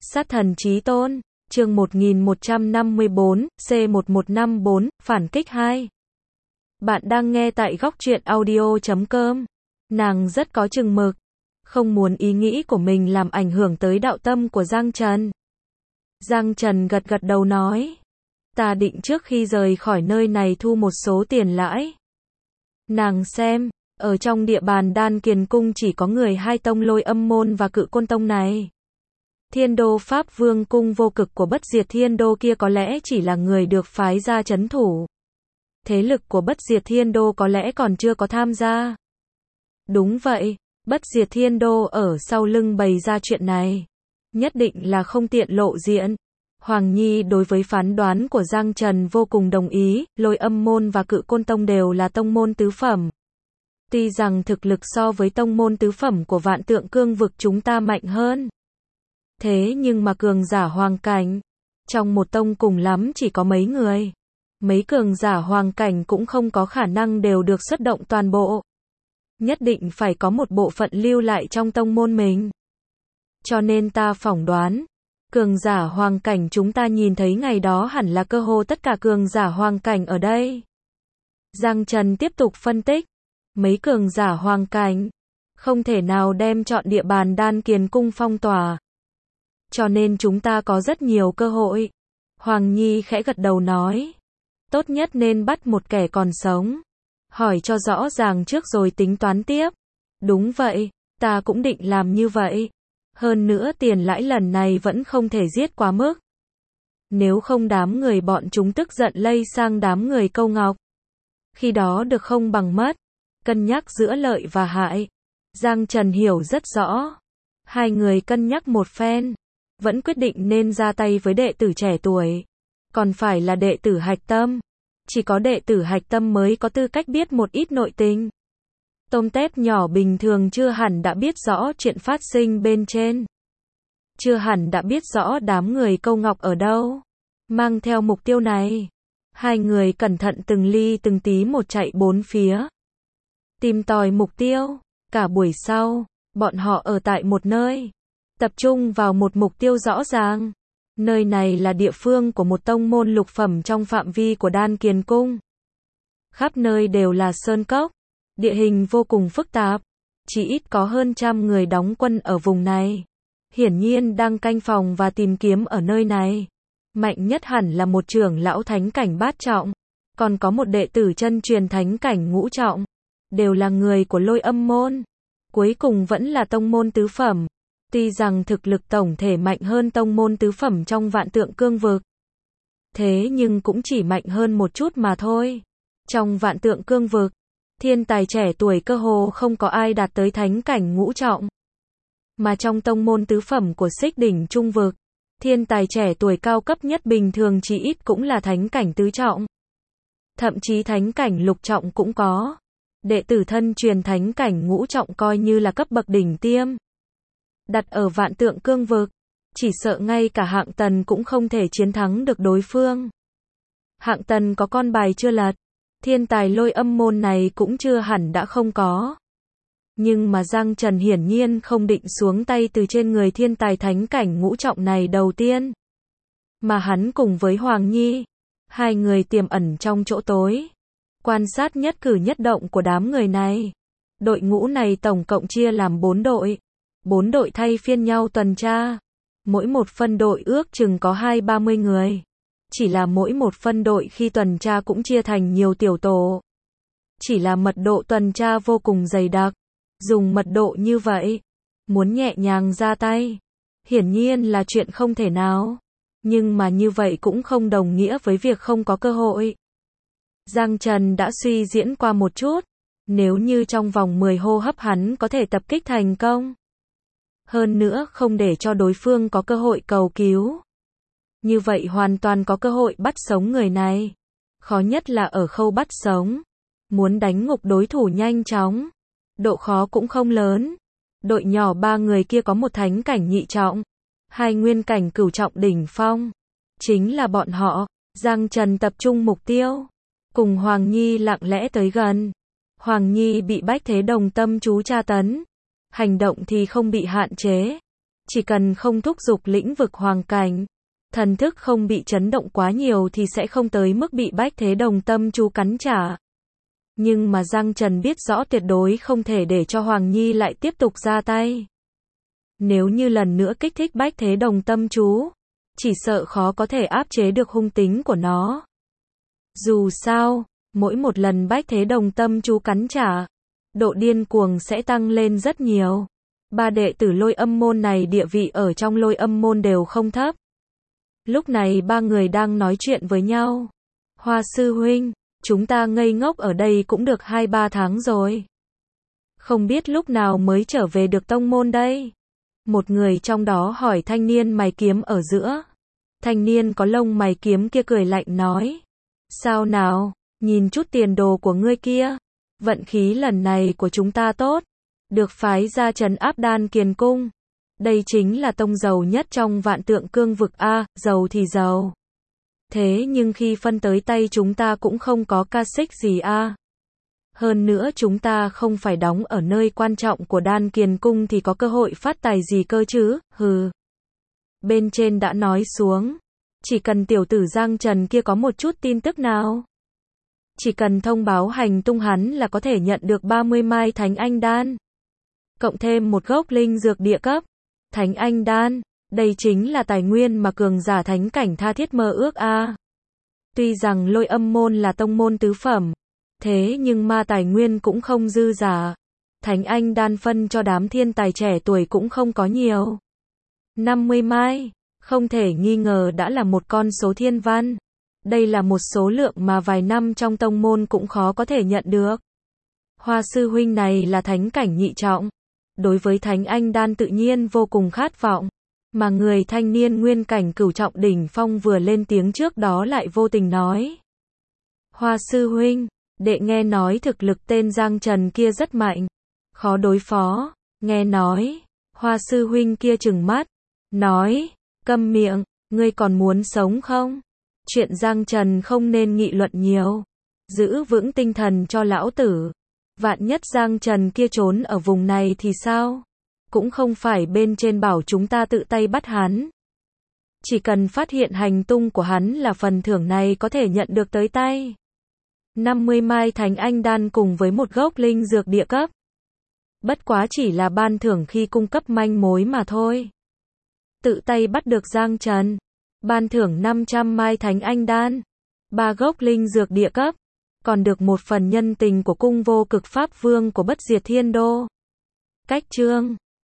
Sát thần chí tôn, chương 1154, C1154, phản kích 2. Bạn đang nghe tại góc truyện audio.com. Nàng rất có chừng mực, không muốn ý nghĩ của mình làm ảnh hưởng tới đạo tâm của Giang Trần. Giang Trần gật gật đầu nói, ta định trước khi rời khỏi nơi này thu một số tiền lãi. Nàng xem, ở trong địa bàn Đan Kiền Cung chỉ có người hai tông Lôi Âm Môn và Cự Côn Tông này. Thiên Đô Pháp Vương cung vô cực của Bất Diệt Thiên Đô kia có lẽ chỉ là người được phái ra trấn thủ. Thế lực của Bất Diệt Thiên Đô có lẽ còn chưa có tham gia. Đúng vậy, Bất Diệt Thiên Đô ở sau lưng bày ra chuyện này. Nhất định là không tiện lộ diện. Hoàng Nhi đối với phán đoán của Giang Trần vô cùng đồng ý, Lôi Âm Môn và Cự Côn Tông đều là tông môn tứ phẩm. Tuy rằng thực lực so với tông môn tứ phẩm của Vạn Tượng Cương vực chúng ta mạnh hơn. Thế nhưng mà cường giả hoàng cảnh, trong một tông cùng lắm chỉ có mấy người. Mấy cường giả hoàng cảnh cũng không có khả năng đều được xuất động toàn bộ. Nhất định phải có một bộ phận lưu lại trong tông môn mình. Cho nên ta phỏng đoán, cường giả hoàng cảnh chúng ta nhìn thấy ngày đó hẳn là cơ hồ tất cả cường giả hoàng cảnh ở đây. Giang Trần tiếp tục phân tích, mấy cường giả hoàng cảnh, không thể nào đem chọn địa bàn Đan Kiền Cung phong tỏa. Cho nên chúng ta có rất nhiều cơ hội. Hoàng Nhi khẽ gật đầu nói, tốt nhất nên bắt một kẻ còn sống. Hỏi cho rõ ràng trước rồi tính toán tiếp. Đúng vậy, ta cũng định làm như vậy. Hơn nữa tiền lãi lần này vẫn không thể giết quá mức. Nếu không đám người bọn chúng tức giận lây sang đám người Câu Ngọc. Khi đó được không bằng mất. Cân nhắc giữa lợi và hại. Giang Trần hiểu rất rõ. Hai người cân nhắc một phen. Vẫn quyết định nên ra tay với đệ tử trẻ tuổi. Còn phải là đệ tử hạch tâm. Chỉ có đệ tử hạch tâm mới có tư cách biết một ít nội tình. Tôm tép nhỏ bình thường chưa hẳn đã biết rõ chuyện phát sinh bên trên. Chưa hẳn đã biết rõ đám người Câu Ngọc ở đâu. Mang theo mục tiêu này, hai người cẩn thận từng ly từng tí một chạy bốn phía. Tìm tòi mục tiêu. Cả buổi sau, bọn họ ở tại một nơi. Tập trung vào một mục tiêu rõ ràng. Nơi này là địa phương của một tông môn lục phẩm trong phạm vi của Đan Kiền Cung. Khắp nơi đều là sơn cốc. Địa hình vô cùng phức tạp. Chỉ ít có hơn 100 người đóng quân ở vùng này. Hiển nhiên đang canh phòng và tìm kiếm ở nơi này. Mạnh nhất hẳn là một trưởng lão thánh cảnh bát trọng. Còn có một đệ tử chân truyền thánh cảnh ngũ trọng. Đều là người của Lôi Âm Môn. Cuối cùng vẫn là tông môn tứ phẩm. Tuy rằng thực lực tổng thể mạnh hơn tông môn tứ phẩm trong Vạn Tượng Cương vực. Thế nhưng cũng chỉ mạnh hơn một chút mà thôi. Trong Vạn Tượng Cương vực, thiên tài trẻ tuổi cơ hồ không có ai đạt tới thánh cảnh ngũ trọng. Mà trong tông môn tứ phẩm của Xích Đỉnh Trung vực, thiên tài trẻ tuổi cao cấp nhất bình thường chỉ ít cũng là thánh cảnh tứ trọng. Thậm chí thánh cảnh lục trọng cũng có. Đệ tử thân truyền thánh cảnh ngũ trọng coi như là cấp bậc đỉnh tiêm. Đặt ở Vạn Tượng Cương vực, chỉ sợ ngay cả Hạng Tần cũng không thể chiến thắng được đối phương. Hạng Tần có con bài chưa lật, thiên tài Lôi Âm Môn này cũng chưa hẳn đã không có. Nhưng mà Giang Trần hiển nhiên không định xuống tay từ trên người thiên tài thánh cảnh ngũ trọng này đầu tiên. Mà hắn cùng với Hoàng Nhi, hai người tiềm ẩn trong chỗ tối, quan sát nhất cử nhất động của đám người này. Đội ngũ này tổng cộng chia làm 4 đội. 4 đội thay phiên nhau tuần tra. Mỗi một phân đội ước chừng có 20-30 người. Chỉ là mỗi một phân đội khi tuần tra cũng chia thành nhiều tiểu tổ. Chỉ là mật độ tuần tra vô cùng dày đặc. Dùng mật độ như vậy, muốn nhẹ nhàng ra tay, hiển nhiên là chuyện không thể nào. Nhưng mà như vậy cũng không đồng nghĩa với việc không có cơ hội. Giang Trần đã suy diễn qua một chút. Nếu như trong vòng 10 hô hấp hắn có thể tập kích thành công. Hơn nữa không để cho đối phương có cơ hội cầu cứu. Như vậy hoàn toàn có cơ hội bắt sống người này. Khó nhất là ở khâu bắt sống. Muốn đánh ngục đối thủ nhanh chóng. Độ khó cũng không lớn. Đội nhỏ 3 người kia có một thánh cảnh nhị trọng. 2 nguyên cảnh cửu trọng đỉnh phong. Chính là bọn họ. Giang Trần tập trung mục tiêu. Cùng Hoàng Nhi lặng lẽ tới gần. Hoàng Nhi bị bách thế đồng tâm chú tra tấn. Hành động thì không bị hạn chế. Chỉ cần không thúc giục lĩnh vực hoàng cảnh, thần thức không bị chấn động quá nhiều thì sẽ không tới mức bị Bách Thế Đồng Tâm Chú cắn trả. Nhưng mà Giang Trần biết rõ tuyệt đối không thể để cho Hoàng Nhi lại tiếp tục ra tay. Nếu như lần nữa kích thích Bách Thế Đồng Tâm Chú, chỉ sợ khó có thể áp chế được hung tính của nó. Dù sao, mỗi một lần Bách Thế Đồng Tâm Chú cắn trả, độ điên cuồng sẽ tăng lên rất nhiều. Ba đệ tử Lôi Âm môn này địa vị ở trong Lôi Âm môn đều không thấp. Lúc này ba người đang nói chuyện với nhau. Hoa sư huynh, chúng ta ngây ngốc ở đây cũng được 2-3 tháng rồi. Không biết lúc nào mới trở về được tông môn đây? Một người trong đó hỏi thanh niên mày kiếm ở giữa. Thanh niên có lông mày kiếm kia cười lạnh nói. Sao nào, nhìn chút tiền đồ của ngươi kia. Vận khí lần này của chúng ta tốt. Được phái ra trấn áp Đan Kiền Cung. Đây chính là tông giàu nhất trong Vạn Tượng Cương vực A, giàu thì giàu. Thế nhưng khi phân tới tay chúng ta cũng không có ca xích gì a. Hơn nữa chúng ta không phải đóng ở nơi quan trọng của Đan Kiền Cung thì có cơ hội phát tài gì cơ chứ, hừ. Bên trên đã nói xuống, chỉ cần tiểu tử Giang Trần kia có một chút tin tức nào. Chỉ cần thông báo hành tung hắn là có thể nhận được 30 mai Thánh Anh Đan. Cộng thêm một gốc linh dược địa cấp. Thánh Anh Đan, đây chính là tài nguyên mà cường giả thánh cảnh tha thiết mơ ước a. Tuy rằng Lôi Âm môn là tông môn tứ phẩm, thế nhưng mà tài nguyên cũng không dư giả. Thánh Anh Đan phân cho đám thiên tài trẻ tuổi cũng không có nhiều. 50 mai, không thể nghi ngờ đã là một con số thiên văn. Đây là một số lượng mà vài năm trong tông môn cũng khó có thể nhận được. Hoa sư huynh này là thánh cảnh nhị trọng. Đối với Thánh Anh Đan tự nhiên vô cùng khát vọng. Mà người thanh niên nguyên cảnh cửu trọng đỉnh phong vừa lên tiếng trước đó lại vô tình nói. Hoa sư huynh, đệ nghe nói thực lực tên Giang Trần kia rất mạnh. Khó đối phó, nghe nói. Hoa sư huynh kia trừng mắt. Nói, câm miệng, ngươi còn muốn sống không? Chuyện Giang Trần không nên nghị luận nhiều. Giữ vững tinh thần cho lão tử. Vạn nhất Giang Trần kia trốn ở vùng này thì sao? Cũng không phải bên trên bảo chúng ta tự tay bắt hắn. Chỉ cần phát hiện hành tung của hắn là phần thưởng này có thể nhận được tới tay. 50 mai Thánh Anh Đan cùng với một gốc linh dược địa cấp. Bất quá chỉ là ban thưởng khi cung cấp manh mối mà thôi. Tự tay bắt được Giang Trần. Ban thưởng 500 mai Thánh Anh Đan. 3 gốc linh dược địa cấp. Còn được một phần nhân tình của cung vô cực Pháp Vương của Bất Diệt Thiên Đô. Cách chương